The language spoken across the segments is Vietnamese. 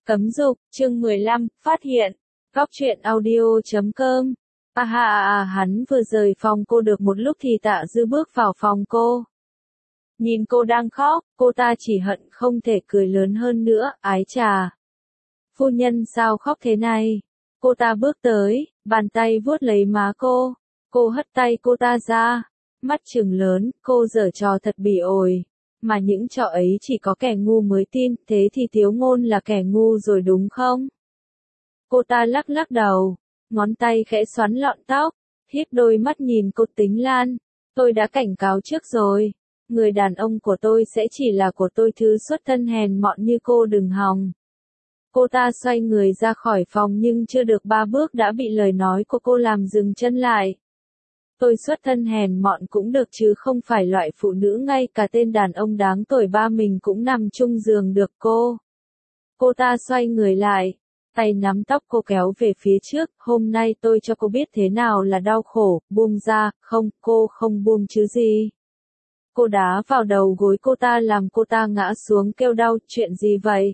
Cấm dục, chương 15, phát hiện. Góc truyện audio.com. Hắn vừa rời phòng cô được một lúc thì Tạ Dư bước vào phòng cô. Nhìn cô đang khóc, cô ta chỉ hận không thể cười lớn hơn nữa, ái chà. Phu nhân sao khóc thế này? Cô ta bước tới, bàn tay vuốt lấy má cô. Cô hất tay cô ta ra. Mắt trừng lớn, cô giở trò thật bỉ ổi. Mà những trò ấy chỉ có kẻ ngu mới tin, thế thì Tiếu Ngôn là kẻ ngu rồi đúng không? Cô ta lắc lắc đầu, ngón tay khẽ xoắn lọn tóc, hiếp đôi mắt nhìn cô Tính Lan. Tôi đã cảnh cáo trước rồi, người đàn ông của tôi sẽ chỉ là của tôi thứ xuất thân hèn mọn như cô đừng hòng. Cô ta xoay người ra khỏi phòng nhưng chưa được 3 bước đã bị lời nói của cô làm dừng chân lại. Tôi xuất thân hèn mọn cũng được chứ không phải loại phụ nữ ngay cả tên đàn ông đáng tuổi ba mình cũng nằm chung giường được cô. Cô ta xoay người lại, tay nắm tóc cô kéo về phía trước, hôm nay tôi cho cô biết thế nào là đau khổ, buông ra, không, cô không buông chứ gì. Cô đá vào đầu gối cô ta làm cô ta ngã xuống kêu đau, chuyện gì vậy?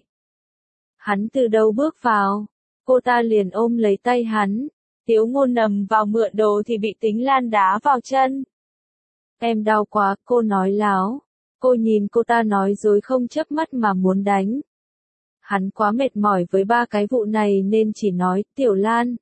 Hắn từ đâu bước vào? Cô ta liền ôm lấy tay hắn. Tiếu Ngôn nằm vào mượn đồ thì bị Tính Lan đá vào chân. Em đau quá, cô nói láo. Cô nhìn cô ta nói dối không chớp mắt mà muốn đánh. Hắn quá mệt mỏi với 3 cái vụ này nên chỉ nói, Tiểu Lan.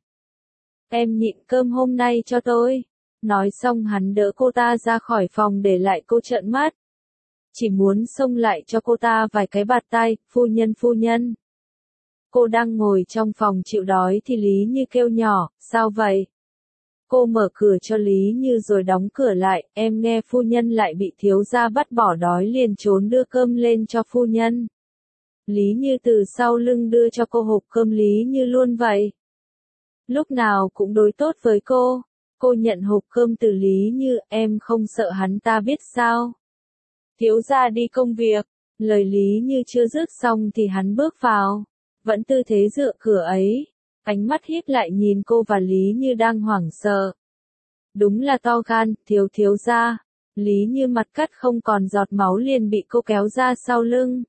Em nhịn cơm hôm nay cho tôi. Nói xong hắn đỡ cô ta ra khỏi phòng để lại cô trợn mắt. Chỉ muốn xông lại cho cô ta vài cái bạt tay, phu nhân. Cô đang ngồi trong phòng chịu đói thì Lý Như kêu nhỏ, sao vậy? Cô mở cửa cho Lý Như rồi đóng cửa lại, em nghe phu nhân lại bị thiếu gia bắt bỏ đói liền trốn đưa cơm lên cho phu nhân. Lý Như từ sau lưng đưa cho cô hộp cơm Lý Như luôn vậy. Lúc nào cũng đối tốt với cô. Cô nhận hộp cơm từ Lý Như, em không sợ hắn ta biết sao? Thiếu gia đi công việc, lời Lý Như chưa dứt xong thì hắn bước vào. Vẫn tư thế dựa cửa ấy, ánh mắt híp lại nhìn cô và Lý Như đang hoảng sợ. Đúng là to gan, thiếu gia. Lý Như mặt cắt không còn giọt máu liền bị cô kéo ra sau lưng.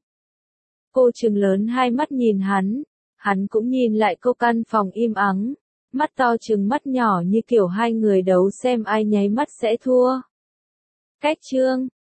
Cô trừng lớn hai mắt nhìn hắn cũng nhìn lại cô, căn phòng im ắng, mắt to trừng mắt nhỏ như kiểu hai người đấu xem ai nháy mắt sẽ thua. Cách chương